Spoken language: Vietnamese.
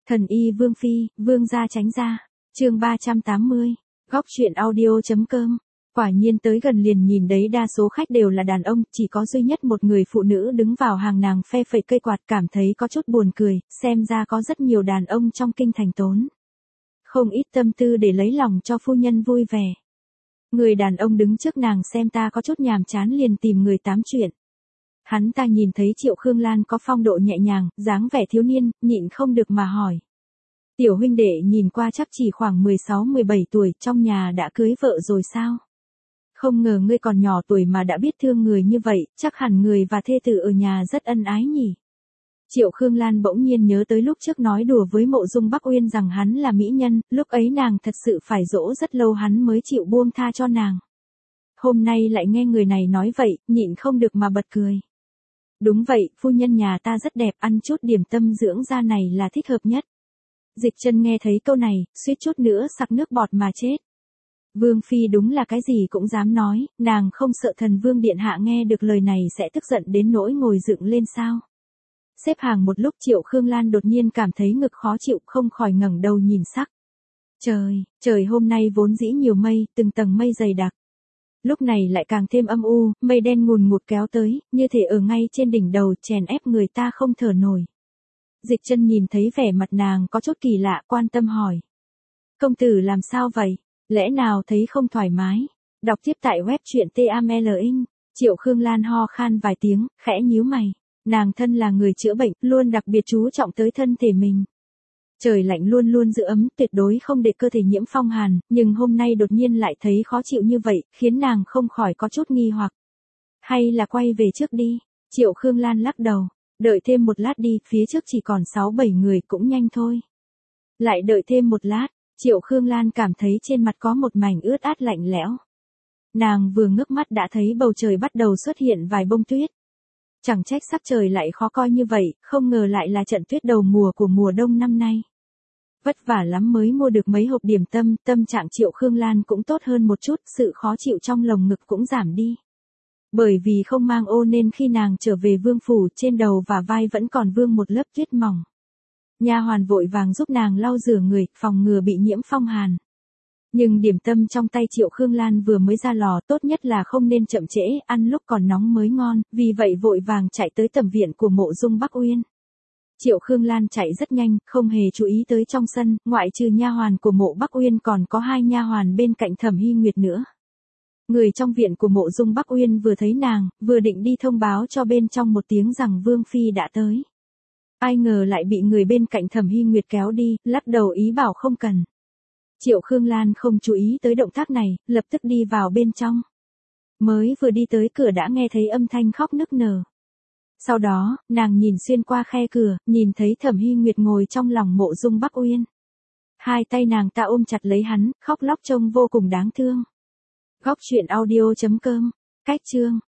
Thần y Vương Phi, Vương gia tránh ra. Chương 380. Góc truyện audio.com. Quả nhiên tới gần liền nhìn đấy đa số khách đều là đàn ông, chỉ có duy nhất một người phụ nữ đứng vào hàng nàng phe phẩy cây quạt, cảm thấy có chút buồn cười, xem ra có rất nhiều đàn ông trong kinh thành tốn không ít tâm tư để lấy lòng cho phu nhân vui vẻ. Người đàn ông đứng trước nàng xem ta có chút nhàm chán liền tìm người tám chuyện. Hắn ta nhìn thấy Triệu Khương Lan có phong độ nhẹ nhàng, dáng vẻ thiếu niên, nhịn không được mà hỏi. Tiểu huynh đệ nhìn qua chắc chỉ khoảng 16-17 tuổi, trong nhà đã cưới vợ rồi sao? Không ngờ ngươi còn nhỏ tuổi mà đã biết thương người như vậy, chắc hẳn người và thê tử ở nhà rất ân ái nhỉ? Triệu Khương Lan bỗng nhiên nhớ tới lúc trước nói đùa với Mộ Dung Bắc Uyên rằng hắn là mỹ nhân, lúc ấy nàng thật sự phải dỗ rất lâu hắn mới chịu buông tha cho nàng. Hôm nay lại nghe người này nói vậy, nhịn không được mà bật cười. Đúng vậy, phu nhân nhà ta rất đẹp, ăn chút điểm tâm dưỡng da này là thích hợp nhất. Dịch Chân nghe thấy câu này, suýt chút nữa sặc nước bọt mà chết. Vương Phi đúng là cái gì cũng dám nói, nàng không sợ thần Vương Điện Hạ nghe được lời này sẽ tức giận đến nỗi ngồi dựng lên sao. Xếp hàng một lúc Triệu Khương Lan đột nhiên cảm thấy ngực khó chịu, không khỏi ngẩng đầu nhìn sắc. Trời hôm nay vốn dĩ nhiều mây, từng tầng mây dày đặc. Lúc này lại càng thêm âm u, mây đen ngùn ngụt kéo tới, như thể ở ngay trên đỉnh đầu, chèn ép người ta không thở nổi. Dịch Chân nhìn thấy vẻ mặt nàng có chút kỳ lạ, quan tâm hỏi. Công tử làm sao vậy? Lẽ nào thấy không thoải mái? Đọc tiếp tại web truyện TAMLing. Triệu Khương Lan ho khan vài tiếng, khẽ nhíu mày. Nàng thân là người chữa bệnh, luôn đặc biệt chú trọng tới thân thể mình. Trời lạnh luôn luôn giữ ấm, tuyệt đối không để cơ thể nhiễm phong hàn, nhưng hôm nay đột nhiên lại thấy khó chịu như vậy, khiến nàng không khỏi có chút nghi hoặc. Hay là quay về trước đi? Triệu Khương Lan lắc đầu. Đợi thêm một lát đi, phía trước chỉ còn 6-7 người cũng nhanh thôi. Lại đợi thêm một lát, Triệu Khương Lan cảm thấy trên mặt có một mảnh ướt át lạnh lẽo. Nàng vừa ngước mắt đã thấy bầu trời bắt đầu xuất hiện vài bông tuyết. Chẳng trách sắc trời lại khó coi như vậy, không ngờ lại là trận tuyết đầu mùa của mùa đông năm nay. Vất vả lắm mới mua được mấy hộp điểm tâm, tâm trạng Triệu Khương Lan cũng tốt hơn một chút, sự khó chịu trong lồng ngực cũng giảm đi. Bởi vì không mang ô nên khi nàng trở về vương phủ, trên đầu và vai vẫn còn vương một lớp tuyết mỏng. Nha hoàn vội vàng giúp nàng lau rửa người, phòng ngừa bị nhiễm phong hàn. Nhưng điểm tâm trong tay Triệu Khương Lan vừa mới ra lò, tốt nhất là không nên chậm trễ, ăn lúc còn nóng mới ngon, vì vậy vội vàng chạy tới tầm viện của Mộ Dung Bắc Uyên. Triệu Khương Lan chạy rất nhanh, không hề chú ý tới trong sân, ngoại trừ nha hoàn của Mộ Bắc Uyên còn có 2 nha hoàn bên cạnh Thẩm Hy Nguyệt nữa. Người trong viện của Mộ Dung Bắc Uyên vừa thấy nàng, vừa định đi thông báo cho bên trong một tiếng rằng Vương Phi đã tới. Ai ngờ lại bị người bên cạnh Thẩm Hy Nguyệt kéo đi, lắc đầu ý bảo không cần. Triệu Khương Lan không chú ý tới động tác này, lập tức đi vào bên trong. Mới vừa đi tới cửa đã nghe thấy âm thanh khóc nức nở. Sau đó, nàng nhìn xuyên qua khe cửa, nhìn thấy Thẩm Hy Nguyệt ngồi trong lòng Mộ Dung Bắc Uyên. Hai tay nàng ta ôm chặt lấy hắn, khóc lóc trông vô cùng đáng thương. Góc truyện audio.com. Cách chương.